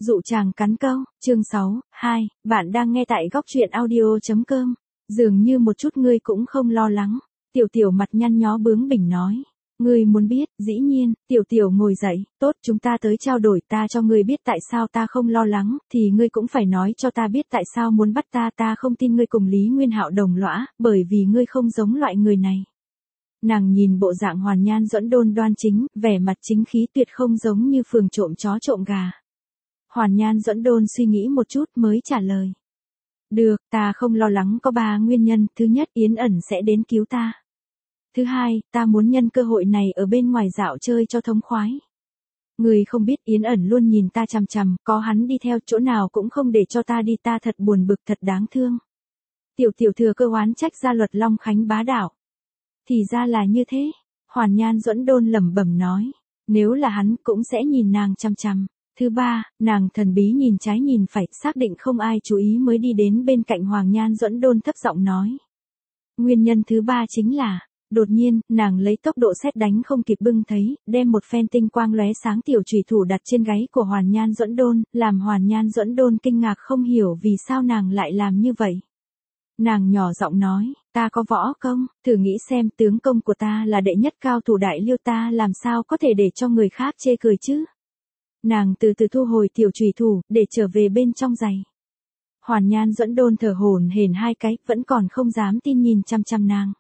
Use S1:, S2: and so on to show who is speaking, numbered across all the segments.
S1: Dụ chàng cắn câu, chương 6, 2, bạn đang nghe tại góc truyện audio.com. Dường như một chút ngươi cũng không lo lắng. Tiểu tiểu mặt nhăn nhó bướng bỉnh nói. Ngươi muốn biết, dĩ nhiên, tiểu tiểu ngồi dậy, tốt chúng ta tới trao đổi, ta cho ngươi biết tại sao ta không lo lắng, thì ngươi cũng phải nói cho ta biết tại sao muốn bắt ta không tin ngươi cùng Lý Nguyên Hạo đồng lõa, bởi vì ngươi không giống loại người này. Nàng nhìn bộ dạng Hoàn Nhan Duẫn Đôn đoan chính, vẻ mặt chính khí tuyệt không giống như phường trộm chó trộm gà. Hoàn Nhan Duẫn Đôn suy nghĩ một chút mới trả lời. Được, ta không lo lắng có 3 nguyên nhân, thứ nhất Yến ẩn sẽ đến cứu ta. Thứ hai, ta muốn nhân cơ hội này ở bên ngoài dạo chơi cho thống khoái. Người không biết Yến ẩn luôn nhìn ta chằm chằm, có hắn đi theo chỗ nào cũng không để cho ta đi, ta thật buồn bực, thật đáng thương. Tiểu tiểu thừa cơ oán trách ra Luật Long Khánh bá đạo. Thì ra là như thế, Hoàn Nhan Duẫn Đôn lẩm bẩm nói, nếu là hắn cũng sẽ nhìn nàng chằm chằm. Thứ ba, nàng thần bí nhìn trái nhìn phải, xác định không ai chú ý mới đi đến bên cạnh Hoàn Nhan Duẫn Đôn thấp giọng nói. Nguyên nhân thứ ba chính là, đột nhiên, nàng lấy tốc độ sét đánh không kịp bưng thấy, đem một phen tinh quang lóe sáng tiểu chùy thủ đặt trên gáy của Hoàn Nhan Duẫn Đôn, làm Hoàn Nhan Duẫn Đôn kinh ngạc không hiểu vì sao nàng lại làm như vậy. Nàng nhỏ giọng nói, ta có võ công, thử nghĩ xem tướng công của ta là đệ nhất cao thủ Đại Liêu, ta làm sao có thể để cho người khác chê cười chứ. Nàng từ từ thu hồi tiểu chùy thủ, để trở về bên trong giày. Hoàn Nhan Duẫn Đôn thở hổn hển 2 cái, vẫn còn không dám tin nhìn chăm chăm nàng.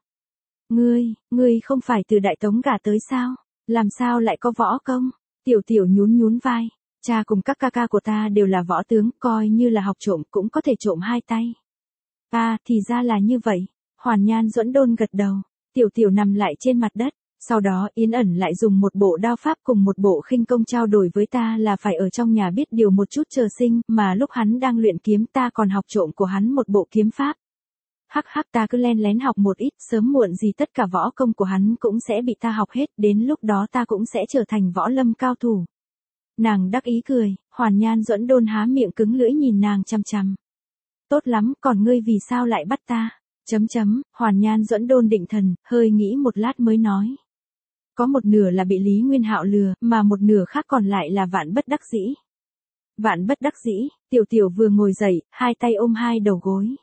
S1: Ngươi không phải từ Đại Tống gả tới sao? Làm sao lại có võ công? Tiểu tiểu nhún vai. Cha cùng các ca ca của ta đều là võ tướng, coi như là học trộm cũng có thể trộm 2 tay. À, thì ra là như vậy. Hoàn Nhan Duẫn Đôn gật đầu. Tiểu tiểu nằm lại trên mặt đất. Sau đó Yến ẩn lại dùng một bộ đao pháp cùng một bộ khinh công trao đổi với ta là phải ở trong nhà biết điều một chút chờ sinh, mà lúc hắn đang luyện kiếm ta còn học trộm của hắn một bộ kiếm pháp. Hắc ta cứ len lén học một ít, sớm muộn gì tất cả võ công của hắn cũng sẽ bị ta học hết, đến lúc đó ta cũng sẽ trở thành võ lâm cao thủ. Nàng đắc ý cười, Hoàn Nhan Duẫn Đôn há miệng cứng lưỡi nhìn nàng chằm chằm. Tốt lắm, còn ngươi vì sao lại bắt ta? Hoàn Nhan Duẫn Đôn định thần, hơi nghĩ một lát mới nói. Có một nửa là bị Lý Nguyên Hạo lừa, mà một nửa khác còn lại là vạn bất đắc dĩ. Vạn bất đắc dĩ, tiểu tiểu vừa ngồi dậy, 2 tay ôm 2 đầu gối.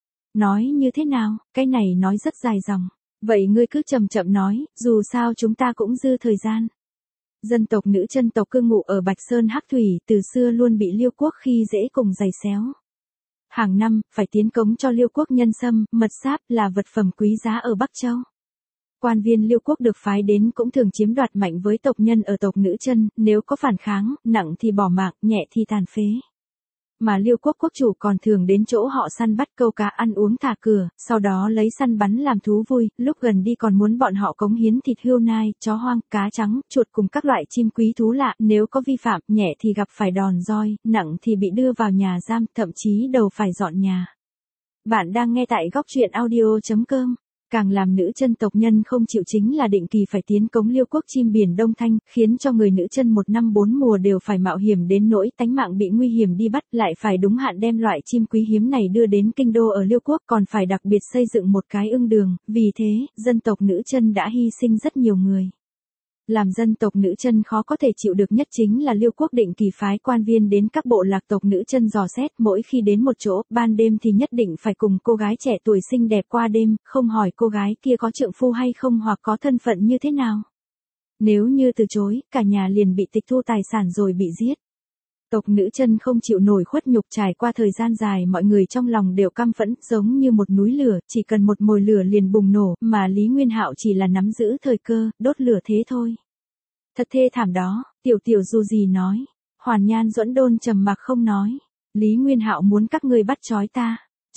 S1: Nói như thế nào, cái này nói rất dài dòng. Vậy ngươi cứ chậm chậm nói, dù sao chúng ta cũng dư thời gian. Dân tộc nữ chân tộc cư ngụ ở Bạch Sơn Hắc Thủy từ xưa luôn bị Liêu quốc khi dễ cùng giày xéo. Hàng năm, phải tiến cống cho Liêu quốc nhân sâm, mật sáp là vật phẩm quý giá ở Bắc Châu. Quan viên Liêu quốc được phái đến cũng thường chiếm đoạt mạnh với tộc nhân ở tộc nữ chân, nếu có phản kháng, nặng thì bỏ mạng, nhẹ thì tàn phế. Mà Liêu quốc quốc chủ còn thường đến chỗ họ săn bắt câu cá ăn uống thả cửa, sau đó lấy săn bắn làm thú vui, lúc gần đi còn muốn bọn họ cống hiến thịt hươu nai, chó hoang, cá trắng, chuột cùng các loại chim quý thú lạ, nếu có vi phạm, nhẹ thì gặp phải đòn roi, nặng thì bị đưa vào nhà giam, thậm chí đầu phải dọn nhà. Bạn đang nghe tại góc truyện audio.com. Càng làm nữ chân tộc nhân không chịu chính là định kỳ phải tiến cống Liêu quốc chim biển Đông Thanh, khiến cho người nữ chân 1 năm 4 mùa đều phải mạo hiểm đến nỗi tánh mạng bị nguy hiểm đi bắt, lại phải đúng hạn đem loại chim quý hiếm này đưa đến kinh đô ở Liêu quốc, còn phải đặc biệt xây dựng một cái ưng đường, vì thế, dân tộc nữ chân đã hy sinh rất nhiều người. Làm dân tộc nữ chân khó có thể chịu được nhất chính là Liêu quốc định kỳ phái quan viên đến các bộ lạc tộc nữ chân dò xét, mỗi khi đến một chỗ, ban đêm thì nhất định phải cùng cô gái trẻ tuổi xinh đẹp qua đêm, không hỏi cô gái kia có trượng phu hay không hoặc có thân phận như thế nào. Nếu như từ chối, cả nhà liền bị tịch thu tài sản rồi bị giết. Tộc nữ chân không chịu nổi khuất nhục, trải qua thời gian dài mọi người trong lòng đều căm phẫn, giống như một núi lửa, chỉ cần một mồi lửa liền bùng nổ, mà Lý Nguyên Hạo chỉ là nắm giữ thời cơ, đốt lửa thế thôi. Thật thê thảm đó, tiểu tiểu dù gì nói. Hoàn Nhan Duẫn Đôn trầm mặc không nói. Lý Nguyên Hạo muốn các ngươi bắt trói ta.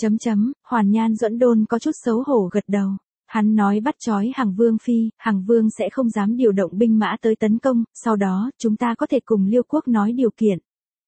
S1: Hoàn Nhan Duẫn Đôn có chút xấu hổ gật đầu. Hắn nói bắt trói Hằng Vương phi, Hằng Vương sẽ không dám điều động binh mã tới tấn công, sau đó, chúng ta có thể cùng Liêu quốc nói điều kiện.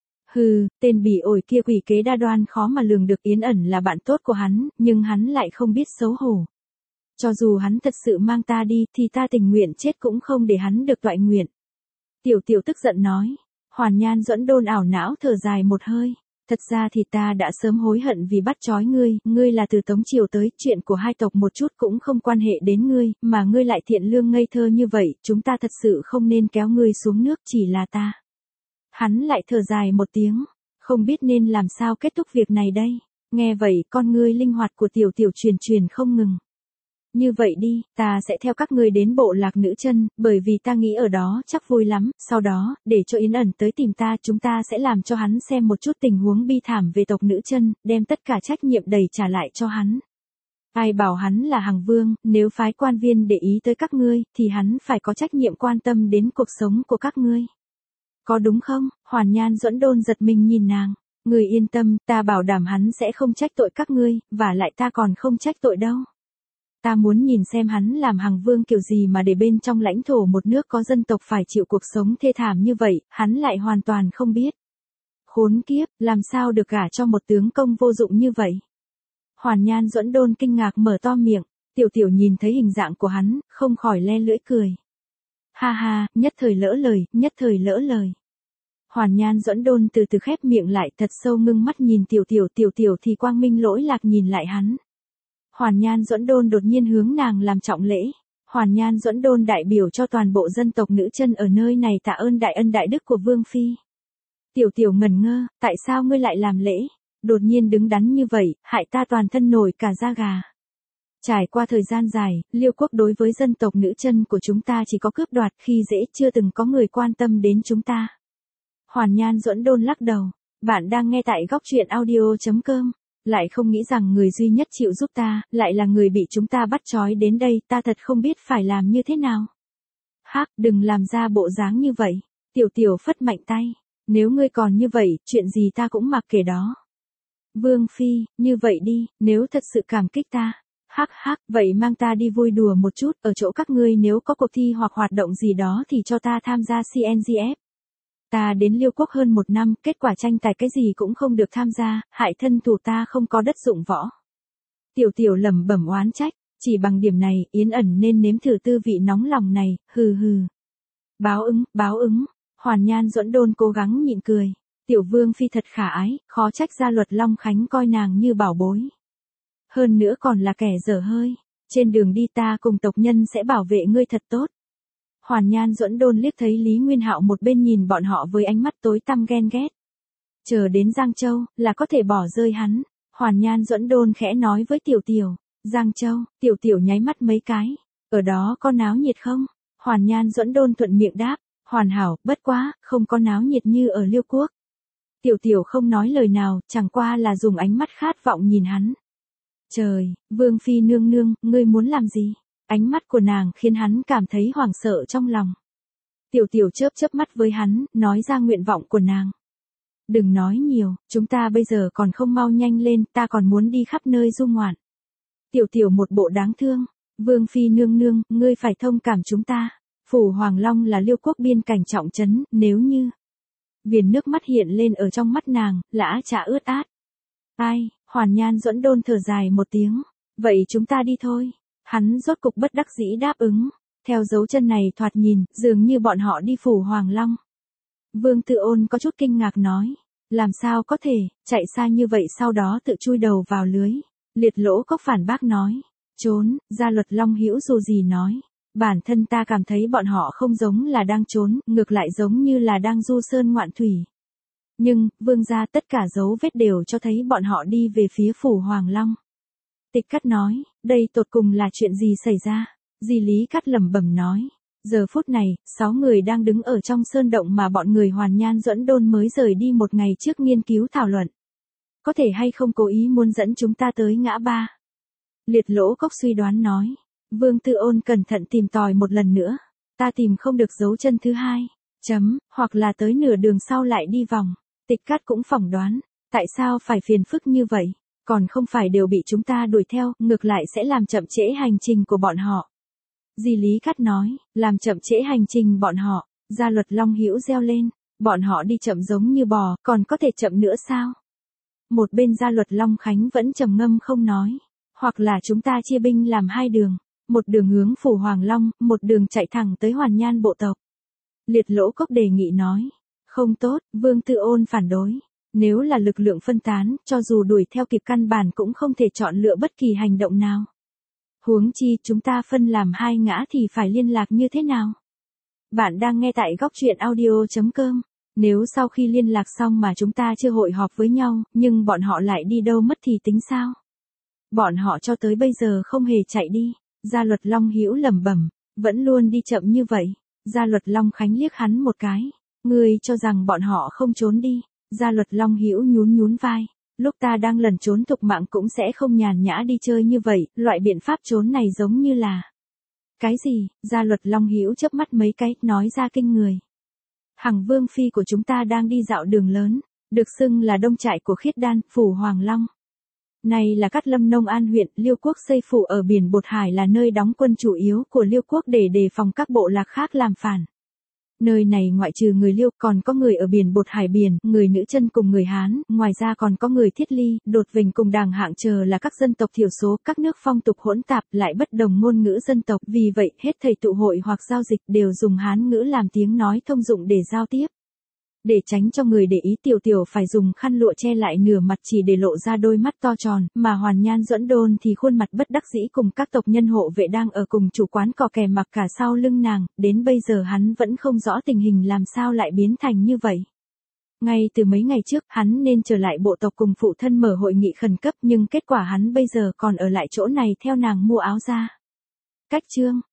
S1: Hừ, tên bỉ ổi kia quỷ kế đa đoan khó mà lường được. Yến ẩn là bạn tốt của hắn, nhưng hắn lại không biết xấu hổ. Cho dù hắn thật sự mang ta đi, thì ta tình nguyện chết cũng không để hắn được toại nguyện. Tiểu tiểu tức giận nói. Hoàn Nhan Duẫn Đôn ảo não thở dài một hơi. Thật ra thì ta đã sớm hối hận vì bắt trói ngươi là từ Tống triều tới, chuyện của hai tộc một chút cũng không quan hệ đến ngươi, mà ngươi lại thiện lương ngây thơ như vậy, chúng ta thật sự không nên kéo ngươi xuống nước, chỉ là ta. Hắn lại thở dài một tiếng, không biết nên làm sao kết thúc việc này đây. Nghe vậy con ngươi linh hoạt của tiểu tiểu chuyển không ngừng. Như vậy đi, ta sẽ theo các ngươi đến bộ lạc nữ chân, bởi vì ta nghĩ ở đó chắc vui lắm, sau đó, để cho Yến ẩn tới tìm ta, chúng ta sẽ làm cho hắn xem một chút tình huống bi thảm về tộc nữ chân, đem tất cả trách nhiệm đầy trả lại cho hắn. Ai bảo hắn là hàng vương, nếu phái quan viên để ý tới các ngươi, thì hắn phải có trách nhiệm quan tâm đến cuộc sống của các ngươi. Có đúng không? Hoàn Nhan Duẫn Đôn giật mình nhìn nàng. Ngươi yên tâm, ta bảo đảm hắn sẽ không trách tội các ngươi, và lại ta còn không trách tội đâu. Ta muốn nhìn xem hắn làm hàng vương kiểu gì mà để bên trong lãnh thổ một nước có dân tộc phải chịu cuộc sống thê thảm như vậy, hắn lại hoàn toàn không biết. Khốn kiếp, làm sao được gả cho một tướng công vô dụng như vậy? Hoàn Nhan Duẫn Đôn kinh ngạc mở to miệng, tiểu tiểu nhìn thấy hình dạng của hắn, không khỏi le lưỡi cười. Ha ha, nhất thời lỡ lời, nhất thời lỡ lời. Hoàn Nhan Duẫn Đôn từ từ khép miệng lại thật sâu ngưng mắt nhìn tiểu tiểu thì quang minh lỗi lạc nhìn lại hắn. Hoàn Nhan Duẫn Đôn đột nhiên hướng nàng làm trọng lễ. Hoàn Nhan Duẫn Đôn đại biểu cho toàn bộ dân tộc nữ chân ở nơi này tạ ơn đại ân đại đức của Vương Phi. Tiểu tiểu ngẩn ngơ, tại sao ngươi lại làm lễ? Đột nhiên đứng đắn như vậy, hại ta toàn thân nổi cả da gà. Trải qua thời gian dài, Liêu quốc đối với dân tộc nữ chân của chúng ta chỉ có cướp đoạt khi dễ, chưa từng có người quan tâm đến chúng ta. Hoàn Nhan Duẫn Đôn lắc đầu. Bạn đang nghe tại góc truyện audio.com. Lại không nghĩ rằng người duy nhất chịu giúp ta, lại là người bị chúng ta bắt trói đến đây, ta thật không biết phải làm như thế nào. Hắc, đừng làm ra bộ dáng như vậy. Tiểu tiểu phất mạnh tay. Nếu ngươi còn như vậy, chuyện gì ta cũng mặc kệ đó. Vương Phi, như vậy đi, nếu thật sự cảm kích ta. Hắc, vậy mang ta đi vui đùa một chút, ở chỗ các ngươi nếu có cuộc thi hoặc hoạt động gì đó thì cho ta tham gia CNGF. Ta đến Liêu quốc hơn 1 năm, kết quả tranh tài cái gì cũng không được tham gia, hại thân thủ ta không có đất dụng võ. Tiểu tiểu lẩm bẩm oán trách, chỉ bằng điểm này, Yến ẩn nên nếm thử tư vị nóng lòng này, hừ. Báo ứng, Hoàn Nhan Duẫn Đôn cố gắng nhịn cười. Tiểu Vương Phi thật khả ái, khó trách gia luật Long Khánh coi nàng như bảo bối. Hơn nữa còn là kẻ dở hơi. Trên đường đi ta cùng tộc nhân sẽ bảo vệ ngươi thật tốt. Hoàn Nhan Duẫn Đôn liếc thấy Lý Nguyên Hạo một bên nhìn bọn họ với ánh mắt tối tăm ghen ghét. Chờ đến Giang Châu, là có thể bỏ rơi hắn. Hoàn Nhan Duẫn Đôn khẽ nói với Tiểu Tiểu. Giang Châu, Tiểu Tiểu nháy mắt mấy cái. Ở đó có náo nhiệt không? Hoàn Nhan Duẫn Đôn thuận miệng đáp. Hoàn hảo, bất quá, không có náo nhiệt như ở Liêu quốc. Tiểu Tiểu không nói lời nào, chẳng qua là dùng ánh mắt khát vọng nhìn hắn. Trời, Vương Phi nương nương, ngươi muốn làm gì? Ánh mắt của nàng khiến hắn cảm thấy hoảng sợ trong lòng. Tiểu tiểu chớp mắt với hắn, nói ra nguyện vọng của nàng. Đừng nói nhiều, chúng ta bây giờ còn không mau nhanh lên, ta còn muốn đi khắp nơi du ngoạn. Tiểu tiểu một bộ đáng thương. Vương Phi nương nương, ngươi phải thông cảm chúng ta. Phủ Hoàng Long là Liêu quốc biên cảnh trọng trấn, nếu như... Viền nước mắt hiện lên ở trong mắt nàng, lã chả ướt át. Ai, Hoàn Nhan Duẫn Đôn thở dài một tiếng. Vậy chúng ta đi thôi. Hắn rốt cục bất đắc dĩ đáp ứng. Theo dấu chân này thoạt nhìn, dường như bọn họ đi Phủ Hoàng Long. Vương Tự Ôn có chút kinh ngạc nói. Làm sao có thể, chạy xa như vậy sau đó tự chui đầu vào lưới. Liệt Lỗ Cốc phản bác nói. Trốn, gia luật Long Hữu dù gì nói. Bản thân ta cảm thấy bọn họ không giống là đang trốn, ngược lại giống như là đang du sơn ngoạn thủy. Nhưng, vương gia tất cả dấu vết đều cho thấy bọn họ đi về phía Phủ Hoàng Long. Tịch Cắt nói, đây tột cùng là chuyện gì xảy ra? Di Lý Cắt lẩm bẩm nói. Giờ phút này, 6 người đang đứng ở trong sơn động mà bọn người Hoàn Nhan Duẫn Đôn mới rời đi một ngày trước nghiên cứu thảo luận. Có thể hay không cố ý muốn dẫn chúng ta tới ngã ba? Liệt Lỗ Cốc suy đoán nói. Vương Tự Ôn cẩn thận tìm tòi một lần nữa. Ta tìm không được dấu chân thứ hai. Hoặc là tới nửa đường sau lại đi vòng. Tịch Cát cũng phỏng đoán. Tại sao phải phiền phức như vậy? Còn không phải đều bị chúng ta đuổi theo, ngược lại sẽ làm chậm trễ hành trình của bọn họ. Di Lý Cát nói, làm chậm trễ hành trình bọn họ. Gia luật Long Hữu reo lên. Bọn họ đi chậm giống như bò, còn có thể chậm nữa sao? Một bên gia luật Long Khánh vẫn trầm ngâm không nói. Hoặc là chúng ta chia binh làm 2 đường. Một đường hướng Phủ Hoàng Long, một đường chạy thẳng tới Hoàn Nhan bộ tộc. Liệt Lỗ Cốc đề nghị nói. Không tốt, Vương Tự Ôn phản đối. Nếu là lực lượng phân tán, cho dù đuổi theo kịp căn bản cũng không thể chọn lựa bất kỳ hành động nào. Huống chi, chúng ta phân làm 2 ngã thì phải liên lạc như thế nào? Bạn đang nghe tại góc truyện audio.com. Nếu sau khi liên lạc xong mà chúng ta chưa hội họp với nhau, nhưng bọn họ lại đi đâu mất thì tính sao? Bọn họ cho tới bây giờ không hề chạy đi. Gia Luật Long Hữu lẩm bẩm, vẫn luôn đi chậm như vậy. Gia Luật Long Khánh liếc hắn một cái. Ngươi cho rằng bọn họ không trốn đi. Gia Luật Long Hữu nhún vai. Lúc ta đang lẩn trốn thục mạng cũng sẽ không nhàn nhã đi chơi như vậy, loại biện pháp trốn này giống như là... Cái gì? Gia Luật Long Hữu chớp mắt mấy cái, nói ra kinh người. Hằng Vương Phi của chúng ta đang đi dạo đường lớn, được xưng là đông trại của Khiết Đan, phủ Hoàng Long. Này là Cát Lâm Nông An huyện, Liêu Quốc xây phủ ở biển Bột Hải là nơi đóng quân chủ yếu của Liêu Quốc để đề phòng các bộ lạc khác làm phản. Nơi này ngoại trừ người Liêu còn có người ở biển Bột Hải biển, người Nữ Chân cùng người Hán, ngoài ra còn có người Thiết Ly, Đột Vình cùng Đàng Hạng chờ là các dân tộc thiểu số, các nước phong tục hỗn tạp lại bất đồng ngôn ngữ dân tộc, vì vậy hết thầy tụ hội hoặc giao dịch đều dùng Hán ngữ làm tiếng nói thông dụng để giao tiếp. Để tránh cho người để ý Tiểu Tiểu phải dùng khăn lụa che lại nửa mặt chỉ để lộ ra đôi mắt to tròn, mà Hoàn Nhan Duẫn Đôn thì khuôn mặt bất đắc dĩ cùng các tộc nhân hộ vệ đang ở cùng chủ quán cò kè mặc cả sau lưng nàng, đến bây giờ hắn vẫn không rõ tình hình làm sao lại biến thành như vậy. Ngay từ mấy ngày trước, hắn nên trở lại bộ tộc cùng phụ thân mở hội nghị khẩn cấp nhưng kết quả hắn bây giờ còn ở lại chỗ này theo nàng mua áo ra. Cách chương